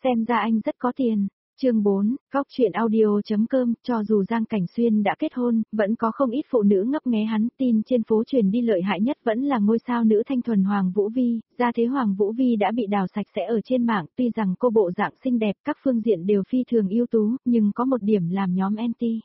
Xem ra anh rất có tiền. Chương 4, Góc truyện audio.com. Cho dù Giang Cảnh Xuyên đã kết hôn, vẫn có không ít phụ nữ ngấp nghé hắn. Tin trên phố truyền đi lợi hại nhất vẫn là ngôi sao nữ thanh thuần Hoàng Vũ Vi. Gia thế Hoàng Vũ Vi đã bị đào sạch sẽ ở trên mạng. Tuy rằng cô bộ dạng xinh đẹp, các phương diện đều phi thường ưu tú, nhưng có một điểm làm nhóm anti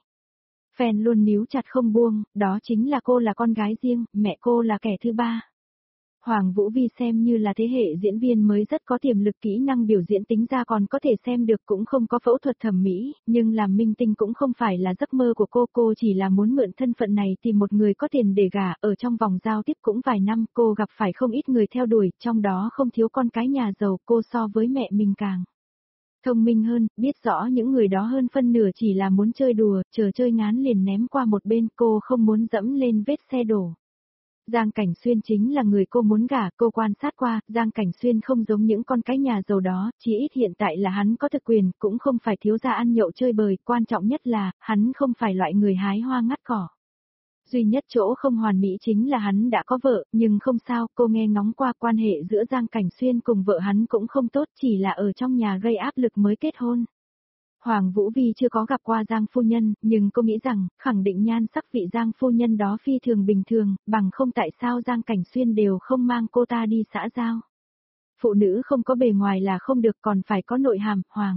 fan luôn níu chặt không buông, đó chính là cô là con gái riêng, mẹ cô là kẻ thứ ba. Hoàng Vũ Vi xem như là thế hệ diễn viên mới rất có tiềm lực, kỹ năng biểu diễn tính ra còn có thể xem được, cũng không có phẫu thuật thẩm mỹ, nhưng làm minh tinh cũng không phải là giấc mơ của cô chỉ là muốn mượn thân phận này tìm một người có tiền để gả. Ở trong vòng giao tiếp cũng vài năm, cô gặp phải không ít người theo đuổi, trong đó không thiếu con cái nhà giàu. Cô so với mẹ mình càng thông minh hơn, biết rõ những người đó hơn phân nửa chỉ là muốn chơi đùa, chờ chơi ngán liền ném qua một bên. Cô không muốn dẫm lên vết xe đổ. Giang Cảnh Xuyên chính là người cô muốn gả. Cô quan sát qua, Giang Cảnh Xuyên không giống những con cái nhà giàu đó, chỉ ít hiện tại là hắn có thực quyền, cũng không phải thiếu gia ăn nhậu chơi bời, quan trọng nhất là, hắn không phải loại người hái hoa ngắt cỏ. Duy nhất chỗ không hoàn mỹ chính là hắn đã có vợ, nhưng không sao, cô nghe ngóng qua quan hệ giữa Giang Cảnh Xuyên cùng vợ hắn cũng không tốt, chỉ là ở trong nhà gây áp lực mới kết hôn. Hoàng Vũ Vi chưa có gặp qua Giang phu nhân, nhưng cô nghĩ rằng, khẳng định nhan sắc vị Giang phu nhân đó phi thường bình thường, bằng không tại sao Giang Cảnh Xuyên đều không mang cô ta đi xã giao. Phụ nữ không có bề ngoài là không được, còn phải có nội hàm. Hoàng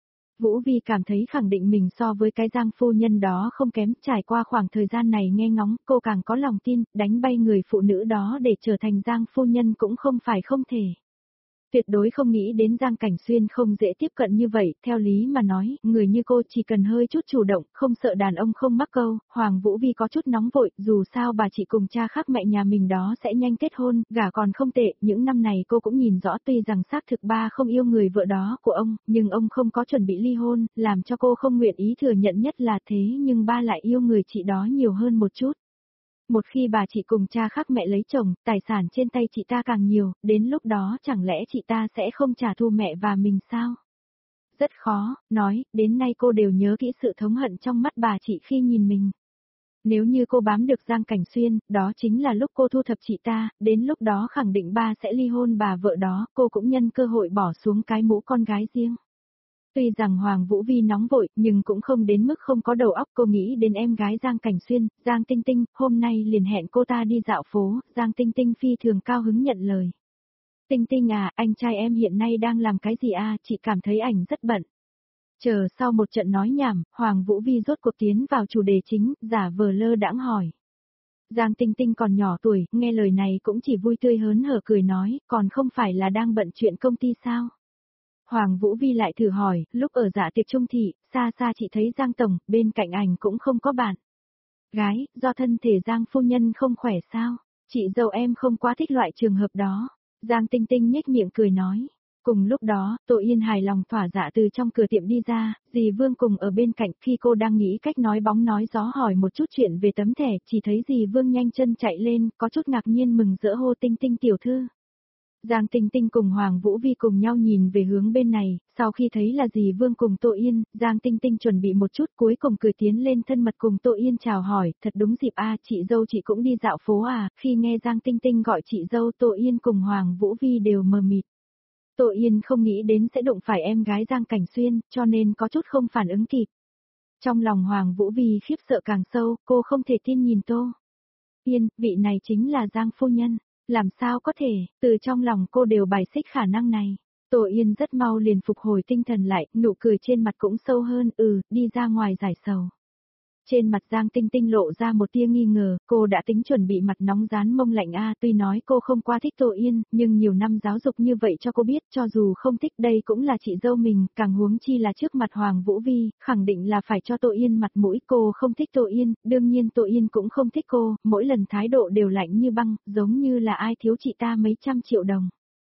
Vũ Vi cảm thấy khẳng định mình so với cái Giang phu nhân đó không kém. Trải qua khoảng thời gian này nghe ngóng, cô càng có lòng tin, đánh bay người phụ nữ đó để trở thành Giang phu nhân cũng không phải không thể. Tuyệt đối không nghĩ đến Giang Cảnh Xuyên không dễ tiếp cận như vậy, theo lý mà nói, người như cô chỉ cần hơi chút chủ động, không sợ đàn ông không mắc câu. Hoàng Vũ Vi có chút nóng vội, dù sao bà chị cùng cha khác mẹ nhà mình đó sẽ nhanh kết hôn, gả còn không tệ, những năm này cô cũng nhìn rõ, tuy rằng xác thực ba không yêu người vợ đó của ông, nhưng ông không có chuẩn bị ly hôn, làm cho cô không nguyện ý thừa nhận. Nhất là thế nhưng ba lại yêu người chị đó nhiều hơn một chút. Một khi bà chị cùng cha khác mẹ lấy chồng, tài sản trên tay chị ta càng nhiều, đến lúc đó chẳng lẽ chị ta sẽ không trả thù mẹ và mình sao? Rất khó, nói, đến nay cô đều nhớ kỹ sự thống hận trong mắt bà chị khi nhìn mình. Nếu như cô bám được Giang Cảnh Xuyên, đó chính là lúc cô thu thập chị ta, đến lúc đó khẳng định ba sẽ ly hôn bà vợ đó, cô cũng nhân cơ hội bỏ xuống cái mũ con gái riêng. Tuy rằng Hoàng Vũ Vi nóng vội, nhưng cũng không đến mức không có đầu óc. Cô nghĩ đến em gái Giang Cảnh Xuyên, Giang Tinh Tinh, hôm nay liền hẹn cô ta đi dạo phố. Giang Tinh Tinh phi thường cao hứng nhận lời. Tinh Tinh à, anh trai em hiện nay đang làm cái gì à, chị cảm thấy ảnh rất bận. Chờ sau một trận nói nhảm, Hoàng Vũ Vi rốt cuộc tiến vào chủ đề chính, giả vờ lơ đãng hỏi. Giang Tinh Tinh còn nhỏ tuổi, nghe lời này cũng chỉ vui tươi hớn hở cười nói, còn không phải là đang bận chuyện công ty sao? Hoàng Vũ Vi lại thử hỏi, lúc ở dạ tiệc trung thị, xa xa chị thấy Giang Tổng, bên cạnh ảnh cũng không có bạn gái, do thân thể Giang phu nhân không khỏe sao? Chị dâu em không quá thích loại trường hợp đó. Giang Tinh Tinh nhếch miệng cười nói. Cùng lúc đó, Tô Yên hài lòng thỏa dạ từ trong cửa tiệm đi ra, dì Vương cùng ở bên cạnh. Khi cô đang nghĩ cách nói bóng nói gió hỏi một chút chuyện về tấm thẻ, chỉ thấy dì Vương nhanh chân chạy lên, có chút ngạc nhiên mừng rỡ hô Tinh Tinh tiểu thư. Giang Tinh Tinh cùng Hoàng Vũ Vi cùng nhau nhìn về hướng bên này, sau khi thấy là dì Vương cùng Tô Yên, Giang Tinh Tinh chuẩn bị một chút, cuối cùng cười tiến lên thân mật cùng Tô Yên chào hỏi, thật đúng dịp a, chị dâu chị cũng đi dạo phố à. Khi nghe Giang Tinh Tinh gọi chị dâu, Tô Yên cùng Hoàng Vũ Vi đều mờ mịt. Tô Yên không nghĩ đến sẽ đụng phải em gái Giang Cảnh Xuyên, cho nên có chút không phản ứng kịp. Trong lòng Hoàng Vũ Vi khiếp sợ càng sâu, cô không thể tin nhìn Tô Yên, vị này chính là Giang phu nhân. Làm sao có thể, từ trong lòng cô đều bài xích khả năng này. Tô Yên rất mau liền phục hồi tinh thần lại, nụ cười trên mặt cũng sâu hơn, đi ra ngoài giải sầu. Trên mặt Giang Tinh Tinh lộ ra một tia nghi ngờ, cô đã tính chuẩn bị mặt nóng rán mông lạnh a, tuy nói cô không quá thích Tô Yên, nhưng nhiều năm giáo dục như vậy cho cô biết, cho dù không thích đây cũng là chị dâu mình, càng huống chi là trước mặt Hoàng Vũ Vi, khẳng định là phải cho Tô Yên mặt mũi. Cô không thích Tô Yên, đương nhiên Tô Yên cũng không thích cô, mỗi lần thái độ đều lạnh như băng, giống như là ai thiếu chị ta mấy trăm triệu đồng.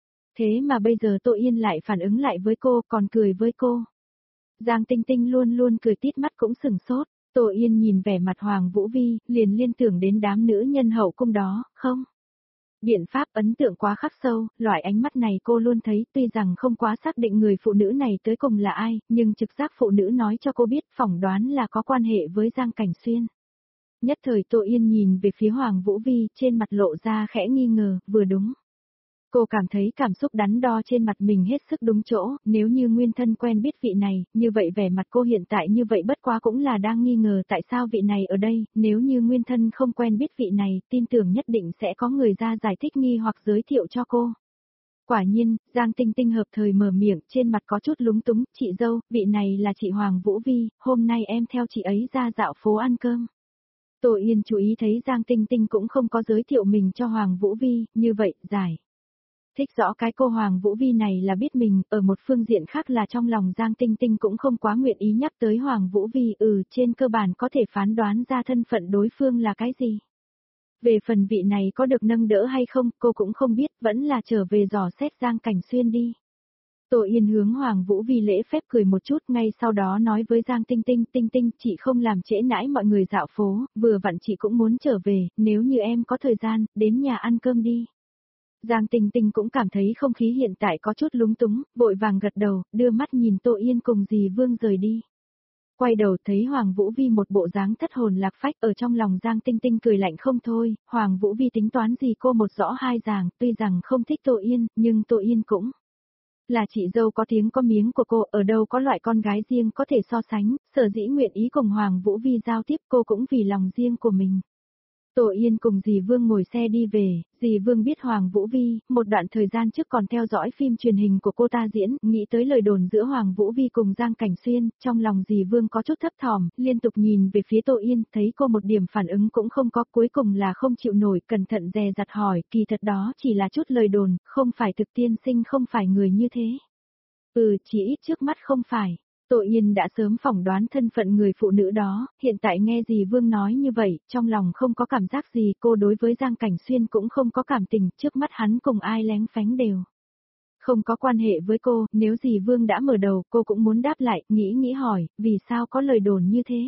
Thế mà bây giờ Tô Yên lại phản ứng lại với cô, còn cười với cô. Giang Tinh Tinh luôn luôn cười tít mắt cũng sừng sốt. Tô Yên nhìn vẻ mặt Hoàng Vũ Vi, liền liên tưởng đến đám nữ nhân hậu cung đó, không? Biện pháp ấn tượng quá khắc sâu, loại ánh mắt này cô luôn thấy, tuy rằng không quá xác định người phụ nữ này tới cùng là ai, nhưng trực giác phụ nữ nói cho cô biết, phỏng đoán là có quan hệ với Giang Cảnh Xuyên. Nhất thời Tô Yên nhìn về phía Hoàng Vũ Vi, trên mặt lộ ra khẽ nghi ngờ, vừa đúng. Cô cảm thấy cảm xúc đắn đo trên mặt mình hết sức đúng chỗ, nếu như nguyên thân quen biết vị này, như vậy vẻ mặt cô hiện tại như vậy bất quá cũng là đang nghi ngờ tại sao vị này ở đây, nếu như nguyên thân không quen biết vị này, tin tưởng nhất định sẽ có người ra giải thích nghi hoặc giới thiệu cho cô. Quả nhiên, Giang Tinh Tinh hợp thời mở miệng, trên mặt có chút lúng túng, chị dâu, vị này là chị Hoàng Vũ Vi, hôm nay em theo chị ấy ra dạo phố ăn cơm. Tô Yên chú ý thấy Giang Tinh Tinh cũng không có giới thiệu mình cho Hoàng Vũ Vi, như vậy, giải. Thích rõ cái cô Hoàng Vũ Vi này là biết mình, ở một phương diện khác là trong lòng Giang Tinh Tinh cũng không quá nguyện ý nhắc tới Hoàng Vũ Vi, trên cơ bản có thể phán đoán ra thân phận đối phương là cái gì. Về phần vị này có được nâng đỡ hay không, cô cũng không biết, vẫn là trở về dò xét Giang Cảnh Xuyên đi. Tô Yên hướng Hoàng Vũ Vi lễ phép cười một chút, ngay sau đó nói với Giang Tinh Tinh, Tinh Tinh, chị không làm trễ nãi mọi người dạo phố, vừa vặn chị cũng muốn trở về, nếu như em có thời gian, đến nhà ăn cơm đi. Giang Tinh Tinh cũng cảm thấy không khí hiện tại có chút lúng túng, vội vàng gật đầu, đưa mắt nhìn Tô Yên cùng dì Vương rời đi. Quay đầu thấy Hoàng Vũ Vi một bộ dáng thất hồn lạc phách, ở trong lòng Giang Tinh Tinh cười lạnh không thôi, Hoàng Vũ Vi tính toán gì cô một rõ hai ràng, tuy rằng không thích Tô Yên, nhưng Tô Yên cũng là chị dâu có tiếng có miếng của cô, ở đâu có loại con gái riêng có thể so sánh, sở dĩ nguyện ý cùng Hoàng Vũ Vi giao tiếp, cô cũng vì lòng riêng của mình. Tô Yên cùng dì Vương ngồi xe đi về, dì Vương biết Hoàng Vũ Vi, một đoạn thời gian trước còn theo dõi phim truyền hình của cô ta diễn, nghĩ tới lời đồn giữa Hoàng Vũ Vi cùng Giang Cảnh Xuyên, trong lòng dì Vương có chút thấp thỏm, liên tục nhìn về phía Tô Yên, thấy cô một điểm phản ứng cũng không có, cuối cùng là không chịu nổi, cẩn thận dè dặt hỏi, kỳ thật đó chỉ là chút lời đồn, không phải thực tiên sinh, không phải người như thế. Chỉ ít trước mắt không phải. Tô Yên đã sớm phỏng đoán thân phận người phụ nữ đó, hiện tại nghe dì Vương nói như vậy, trong lòng không có cảm giác gì, cô đối với Giang Cảnh Xuyên cũng không có cảm tình, trước mắt hắn cùng ai lén phánh đều. Không có quan hệ với cô, nếu dì Vương đã mở đầu, cô cũng muốn đáp lại, nghĩ hỏi, vì sao có lời đồn như thế?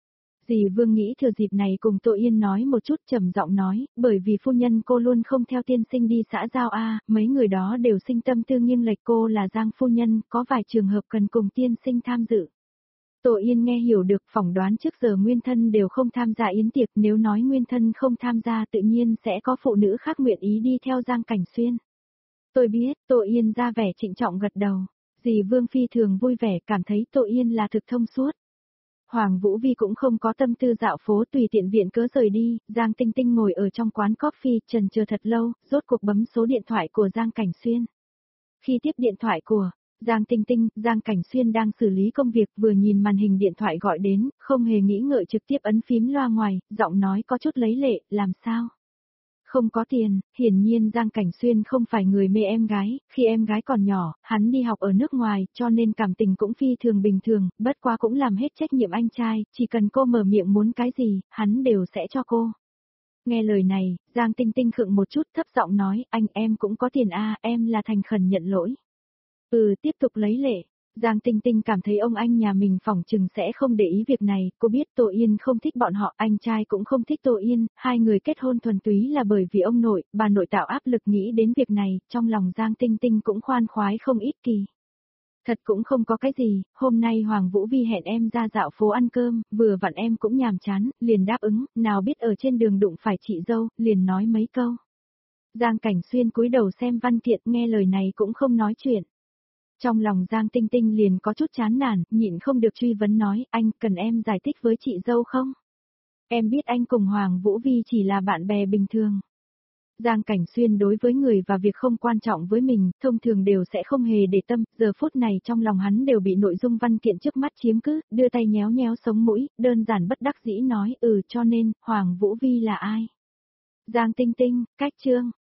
Dì Vương nghĩ thừa dịp này cùng Tô Yên nói một chút, trầm giọng nói, bởi vì phu nhân cô luôn không theo tiên sinh đi xã giao mấy người đó đều sinh tâm tư nghiêng lệch, cô là Giang phu nhân, có vài trường hợp cần cùng tiên sinh tham dự. Tô Yên nghe hiểu được, phỏng đoán trước giờ nguyên thân đều không tham gia yến tiệc, nếu nói nguyên thân không tham gia tự nhiên sẽ có phụ nữ khác nguyện ý đi theo Giang Cảnh Xuyên. Tôi biết, Tô Yên ra vẻ trịnh trọng gật đầu, dì Vương phi thường vui vẻ, cảm thấy Tô Yên là thực thông suốt. Hoàng Vũ Vi cũng không có tâm tư dạo phố, tùy tiện viện cớ rời đi, Giang Tinh Tinh ngồi ở trong quán coffee trần chờ thật lâu, rốt cuộc bấm số điện thoại của Giang Cảnh Xuyên. Khi tiếp điện thoại của Giang Tinh Tinh, Giang Cảnh Xuyên đang xử lý công việc, vừa nhìn màn hình điện thoại gọi đến, không hề nghĩ ngợi trực tiếp ấn phím loa ngoài, giọng nói có chút lấy lệ, làm sao? Không có tiền, hiển nhiên Giang Cảnh Xuyên không phải người mê em gái, khi em gái còn nhỏ, hắn đi học ở nước ngoài, cho nên cảm tình cũng phi thường bình thường, bất quá cũng làm hết trách nhiệm anh trai, chỉ cần cô mở miệng muốn cái gì, hắn đều sẽ cho cô. Nghe lời này, Giang Tinh Tinh khựng một chút thấp giọng nói, anh em cũng có tiền em là thành khẩn nhận lỗi. Tiếp tục lấy lệ. Giang Tinh Tinh cảm thấy ông anh nhà mình phỏng chừng sẽ không để ý việc này, cô biết Tô Yên không thích bọn họ, anh trai cũng không thích Tô Yên, hai người kết hôn thuần túy là bởi vì ông nội, bà nội tạo áp lực nghĩ đến việc này, trong lòng Giang Tinh Tinh cũng khoan khoái không ít kỳ. Thật cũng không có cái gì, hôm nay Hoàng Vũ Vi hẹn em ra dạo phố ăn cơm, vừa vặn em cũng nhàm chán, liền đáp ứng, nào biết ở trên đường đụng phải chị dâu, liền nói mấy câu. Giang Cảnh Xuyên cúi đầu xem văn kiện, nghe lời này cũng không nói chuyện. Trong lòng Giang Tinh Tinh liền có chút chán nản, nhịn không được truy vấn nói, anh cần em giải thích với chị dâu không? Em biết anh cùng Hoàng Vũ Vi chỉ là bạn bè bình thường. Giang Cảnh Xuyên đối với người và việc không quan trọng với mình, thông thường đều sẽ không hề để tâm, giờ phút này trong lòng hắn đều bị nội dung văn kiện trước mắt chiếm cứ, đưa tay nhéo nhéo sống mũi, đơn giản bất đắc dĩ nói, cho nên, Hoàng Vũ Vi là ai? Giang Tinh Tinh, cách chương.